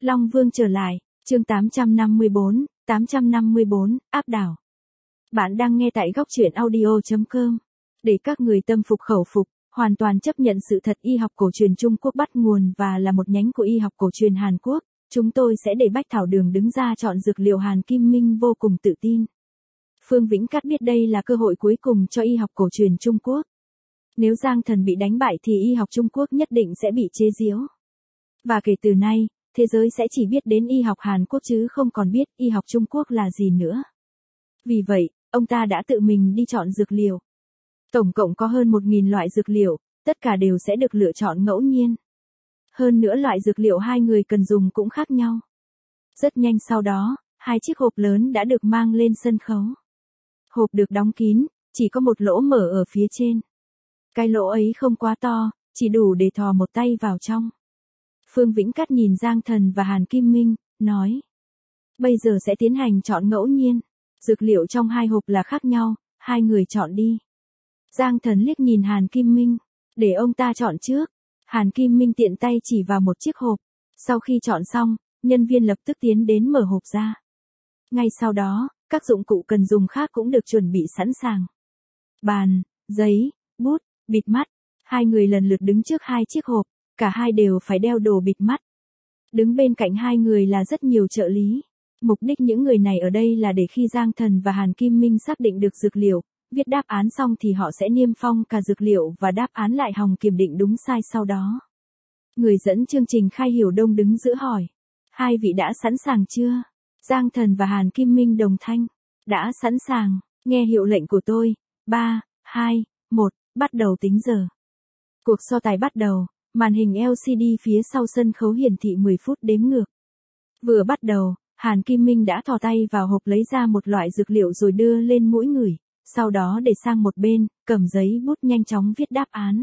Long Vương trở lại, chương 854, áp đảo. Bạn đang nghe tại góc truyện audio.com. Để các người tâm phục khẩu phục, hoàn toàn chấp nhận sự thật y học cổ truyền Trung Quốc bắt nguồn và là một nhánh của y học cổ truyền Hàn Quốc, chúng tôi sẽ để Bách Thảo Đường đứng ra chọn dược liệu Hàn Kim Minh vô cùng tự tin. Phương Vĩnh Cát biết đây là cơ hội cuối cùng cho y học cổ truyền Trung Quốc. Nếu Giang Thần bị đánh bại thì y học Trung Quốc nhất định sẽ bị chế giễu. Và kể từ nay, thế giới sẽ chỉ biết đến y học Hàn Quốc chứ không còn biết y học Trung Quốc là gì nữa. Vì vậy, ông ta đã tự mình đi chọn dược liệu. Tổng cộng có hơn 1.000 loại dược liệu, tất cả đều sẽ được lựa chọn ngẫu nhiên. Hơn nữa loại dược liệu hai người cần dùng cũng khác nhau. Rất nhanh sau đó, 2 chiếc hộp lớn đã được mang lên sân khấu. Hộp được đóng kín, chỉ có một lỗ mở ở phía trên. Cái lỗ ấy không quá to, chỉ đủ để thò một tay vào trong. Phương Vĩnh Cát nhìn Giang Thần và Hàn Kim Minh, nói. Bây giờ sẽ tiến hành chọn ngẫu nhiên. Dược liệu trong 2 hộp là khác nhau, hai người chọn đi. Giang Thần liếc nhìn Hàn Kim Minh, để ông ta chọn trước. Hàn Kim Minh tiện tay chỉ vào một chiếc hộp. Sau khi chọn xong, nhân viên lập tức tiến đến mở hộp ra. Ngay sau đó, các dụng cụ cần dùng khác cũng được chuẩn bị sẵn sàng. Bàn, giấy, bút, bịt mắt. Hai người lần lượt đứng trước 2 chiếc hộp, cả hai đều phải đeo đồ bịt mắt. Đứng bên cạnh hai người là rất nhiều trợ lý. Mục đích những người này ở đây là để khi Giang Thần và Hàn Kim Minh xác định được dược liệu, viết đáp án xong thì họ sẽ niêm phong cả dược liệu và đáp án lại hòng kiểm định đúng sai sau đó. Người dẫn chương trình Khai Hiểu Đông đứng giữa hỏi. Hai vị đã sẵn sàng chưa? Giang Thần và Hàn Kim Minh đồng thanh. Đã sẵn sàng, nghe hiệu lệnh của tôi. 3, 2, 1, bắt đầu tính giờ. Cuộc so tài bắt đầu, màn hình LCD phía sau sân khấu hiển thị 10 phút đếm ngược. Vừa bắt đầu, Hàn Kim Minh đã thò tay vào hộp lấy ra một loại dược liệu rồi đưa lên mũi người, sau đó để sang một bên, cầm giấy bút nhanh chóng viết đáp án.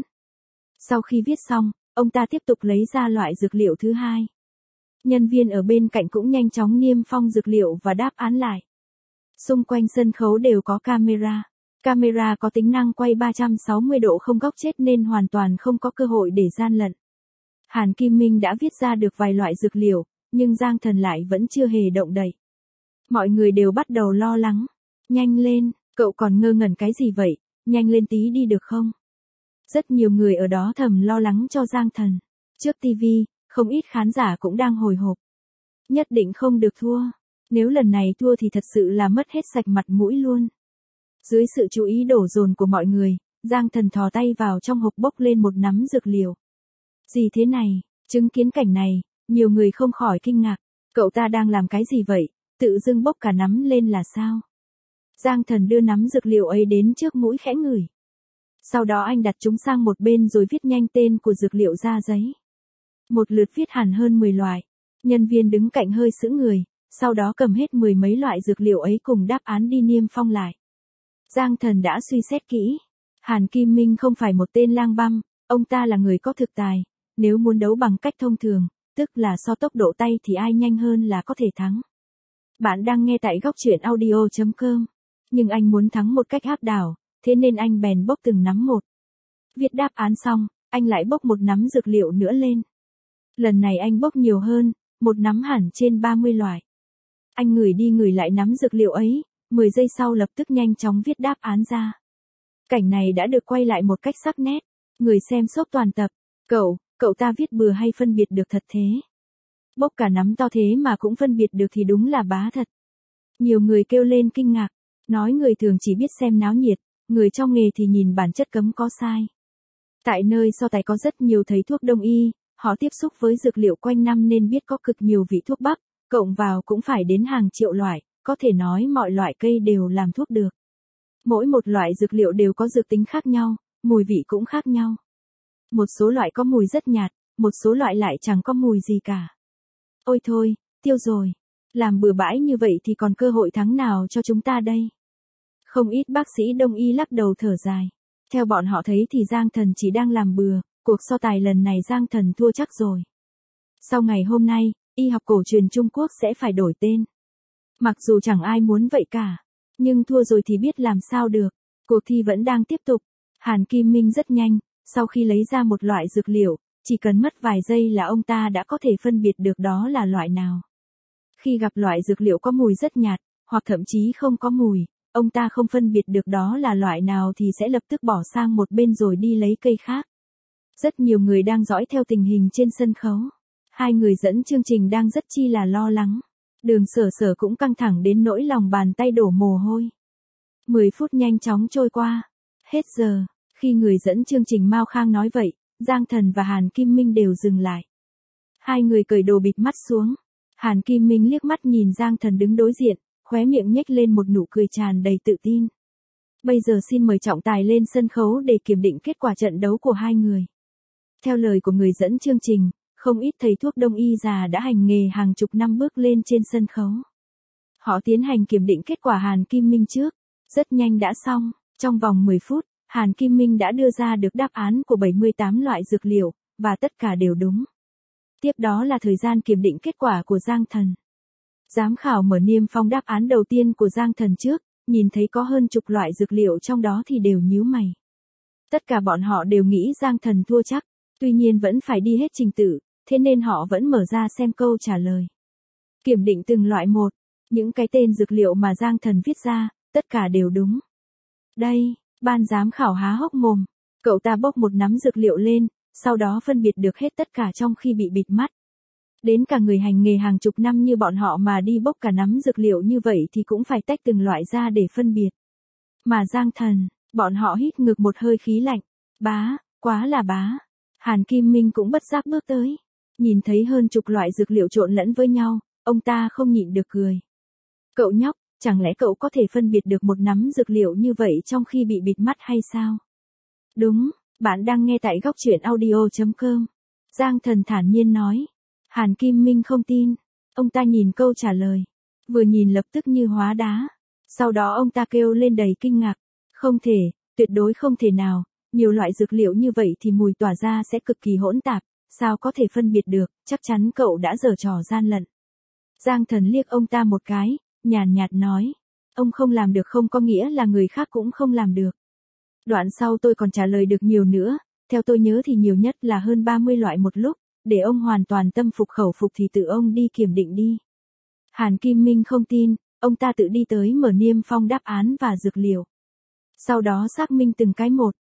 Sau khi viết xong, ông ta tiếp tục lấy ra loại dược liệu thứ hai. Nhân viên ở bên cạnh cũng nhanh chóng niêm phong dược liệu và đáp án lại. Xung quanh sân khấu đều có camera. Camera có tính năng quay 360 độ không góc chết nên hoàn toàn không có cơ hội để gian lận. Hàn Kim Minh đã viết ra được vài loại dược liệu, nhưng Giang Thần lại vẫn chưa hề động đậy. Mọi người đều bắt đầu lo lắng. Nhanh lên, cậu còn ngơ ngẩn cái gì vậy, nhanh lên tí đi được không? Rất nhiều người ở đó thầm lo lắng cho Giang Thần. Trước TV, không ít khán giả cũng đang hồi hộp. Nhất định không được thua. Nếu lần này thua thì thật sự là mất hết sạch mặt mũi luôn. Dưới sự chú ý đổ dồn của mọi người, Giang Thần thò tay vào trong hộp bốc lên một nắm dược liệu. Gì thế này? Chứng kiến cảnh này, nhiều người không khỏi kinh ngạc. Cậu ta đang làm cái gì vậy? Tự dưng bốc cả nắm lên là sao? Giang Thần đưa nắm dược liệu ấy đến trước mũi khẽ ngửi. Sau đó anh đặt chúng sang một bên rồi viết nhanh tên của dược liệu ra giấy. Một lượt viết hẳn hơn 10 loại. Nhân viên đứng cạnh hơi sững người, sau đó cầm hết 10 mấy loại dược liệu ấy cùng đáp án đi niêm phong lại. Giang Thần đã suy xét kỹ. Hàn Kim Minh không phải một tên lang băm, ông ta là người có thực tài. Nếu muốn đấu bằng cách thông thường, tức là so tốc độ tay thì ai nhanh hơn là có thể thắng. Bạn đang nghe tại góc truyện audio.com. Nhưng anh muốn thắng một cách áp đảo, thế nên anh bèn bốc từng nắm một. Viết đáp án xong, anh lại bốc một nắm dược liệu nữa lên. Lần này anh bốc nhiều hơn, một nắm hẳn trên 30 loại. Anh ngửi đi ngửi lại nắm dược liệu ấy, 10 giây sau lập tức nhanh chóng viết đáp án ra. Cảnh này đã được quay lại một cách sắc nét. Người xem sốc toàn tập. Cậu ta viết bừa hay phân biệt được thật thế? Bốc cả nắm to thế mà cũng phân biệt được thì đúng là bá thật. Nhiều người kêu lên kinh ngạc. Nói người thường chỉ biết xem náo nhiệt, người trong nghề thì nhìn bản chất cấm có sai. Tại nơi so tài có rất nhiều thầy thuốc đông y, họ tiếp xúc với dược liệu quanh năm nên biết có cực nhiều vị thuốc bắc, cộng vào cũng phải đến hàng triệu loại, có thể nói mọi loại cây đều làm thuốc được. Mỗi một loại dược liệu đều có dược tính khác nhau, mùi vị cũng khác nhau. Một số loại có mùi rất nhạt, một số loại lại chẳng có mùi gì cả. Ôi thôi, tiêu rồi. Làm bừa bãi như vậy thì còn cơ hội thắng nào cho chúng ta đây? Không ít bác sĩ đông y lắc đầu thở dài. Theo bọn họ thấy thì Giang Thần chỉ đang làm bừa, cuộc so tài lần này Giang Thần thua chắc rồi. Sau ngày hôm nay, y học cổ truyền Trung Quốc sẽ phải đổi tên. Mặc dù chẳng ai muốn vậy cả, nhưng thua rồi thì biết làm sao được. Cuộc thi vẫn đang tiếp tục. Hàn Kim Minh rất nhanh, sau khi lấy ra một loại dược liệu, chỉ cần mất vài giây là ông ta đã có thể phân biệt được đó là loại nào. Khi gặp loại dược liệu có mùi rất nhạt, hoặc thậm chí không có mùi, ông ta không phân biệt được đó là loại nào thì sẽ lập tức bỏ sang một bên rồi đi lấy cây khác. Rất nhiều người đang dõi theo tình hình trên sân khấu. Hai người dẫn chương trình đang rất chi là lo lắng. Đường Sở Sở cũng căng thẳng đến nỗi lòng bàn tay đổ mồ hôi. 10 phút nhanh chóng trôi qua. Hết giờ, khi người dẫn chương trình Mao Khang nói vậy, Giang Thần và Hàn Kim Minh đều dừng lại. Hai người cởi đồ bịt mắt xuống. Hàn Kim Minh liếc mắt nhìn Giang Thần đứng đối diện, khóe miệng nhếch lên một nụ cười tràn đầy tự tin. Bây giờ xin mời trọng tài lên sân khấu để kiểm định kết quả trận đấu của hai người. Theo lời của người dẫn chương trình, không ít thầy thuốc đông y già đã hành nghề hàng chục năm bước lên trên sân khấu. Họ tiến hành kiểm định kết quả Hàn Kim Minh trước. Rất nhanh đã xong, trong vòng 10 phút, Hàn Kim Minh đã đưa ra được đáp án của 78 loại dược liệu, và tất cả đều đúng. Tiếp đó là thời gian kiểm định kết quả của Giang Thần. Giám khảo mở niêm phong đáp án đầu tiên của Giang Thần trước, nhìn thấy có hơn chục loại dược liệu trong đó thì đều nhíu mày. Tất cả bọn họ đều nghĩ Giang Thần thua chắc, tuy nhiên vẫn phải đi hết trình tự, thế nên họ vẫn mở ra xem câu trả lời. Kiểm định từng loại một, những cái tên dược liệu mà Giang Thần viết ra, tất cả đều đúng. Đây, ban giám khảo há hốc mồm, cậu ta bốc một nắm dược liệu lên, sau đó phân biệt được hết tất cả trong khi bị bịt mắt. Đến cả người hành nghề hàng chục năm như bọn họ mà đi bốc cả nắm dược liệu như vậy thì cũng phải tách từng loại ra để phân biệt. Mà Giang Thần, bọn họ hít ngược một hơi khí lạnh. Bá, quá là bá. Hàn Kim Minh cũng bất giác bước tới. Nhìn thấy hơn chục loại dược liệu trộn lẫn với nhau, ông ta không nhịn được cười. Cậu nhóc, chẳng lẽ cậu có thể phân biệt được một nắm dược liệu như vậy trong khi bị bịt mắt hay sao? Đúng, bạn đang nghe tại góc truyện audio.com. Giang Thần thản nhiên nói. Hàn Kim Minh không tin. Ông ta nhìn câu trả lời. Vừa nhìn lập tức như hóa đá. Sau đó ông ta kêu lên đầy kinh ngạc. Không thể, tuyệt đối không thể nào. Nhiều loại dược liệu như vậy thì mùi tỏa ra sẽ cực kỳ hỗn tạp. Sao có thể phân biệt được, chắc chắn cậu đã giở trò gian lận. Giang Thần liếc ông ta một cái, nhàn nhạt nói. Ông không làm được không có nghĩa là người khác cũng không làm được. Đoạn sau tôi còn trả lời được nhiều nữa, theo tôi nhớ thì nhiều nhất là hơn 30 loại một lúc, để ông hoàn toàn tâm phục khẩu phục thì tự ông đi kiểm định đi. Hàn Kim Minh không tin, ông ta tự đi tới mở niêm phong đáp án và dược liệu. Sau đó xác minh từng cái một,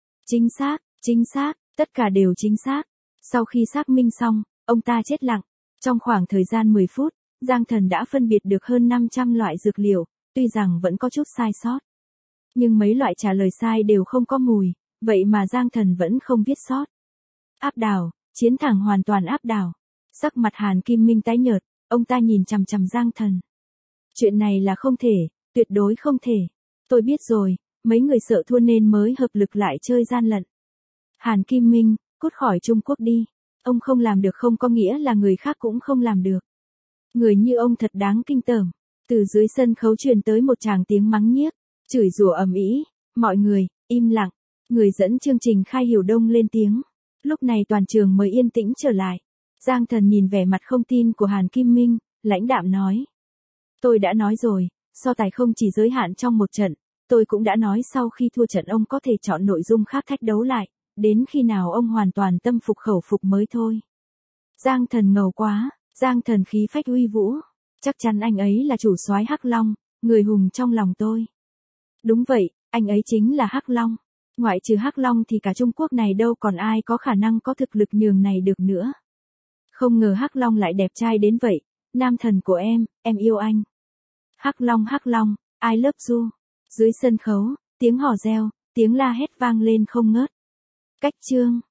chính xác, tất cả đều chính xác. Sau khi xác minh xong, ông ta chết lặng. Trong khoảng thời gian 10 phút, Giang Thần đã phân biệt được hơn 500 loại dược liệu, tuy rằng vẫn có chút sai sót. Nhưng mấy loại trả lời sai đều không có mùi, vậy mà Giang Thần vẫn không viết sót. Áp đảo, chiến thắng hoàn toàn áp đảo. Sắc mặt Hàn Kim Minh tái nhợt, ông ta nhìn chằm chằm Giang Thần. Chuyện này là không thể, tuyệt đối không thể. Tôi biết rồi, mấy người sợ thua nên mới hợp lực lại chơi gian lận. Hàn Kim Minh, cút khỏi Trung Quốc đi. Ông không làm được không có nghĩa là người khác cũng không làm được. Người như ông thật đáng kinh tởm. Từ dưới sân khấu truyền tới một tràng tiếng mắng nhiếc, chửi rủa ầm ĩ. Mọi người, im lặng. Người dẫn chương trình Khai Hiểu Đông lên tiếng. Lúc này toàn trường mới yên tĩnh trở lại. Giang Thần nhìn vẻ mặt không tin của Hàn Kim Minh, lãnh đạm nói. Tôi đã nói rồi, so tài không chỉ giới hạn trong một trận. Tôi cũng đã nói sau khi thua trận ông có thể chọn nội dung khác thách đấu lại. Đến khi nào ông hoàn toàn tâm phục khẩu phục mới thôi. Giang Thần ngầu quá, Giang Thần khí phách uy vũ. Chắc chắn anh ấy là chủ soái Hắc Long, người hùng trong lòng tôi. Đúng vậy, anh ấy chính là Hắc Long. Ngoại trừ Hắc Long thì cả Trung Quốc này đâu còn ai có khả năng có thực lực nhường này được nữa. Không ngờ Hắc Long lại đẹp trai đến vậy. Nam thần của em yêu anh. Hắc Long, I love you. Dưới sân khấu, tiếng hò reo, tiếng la hét vang lên không ngớt. Cách chương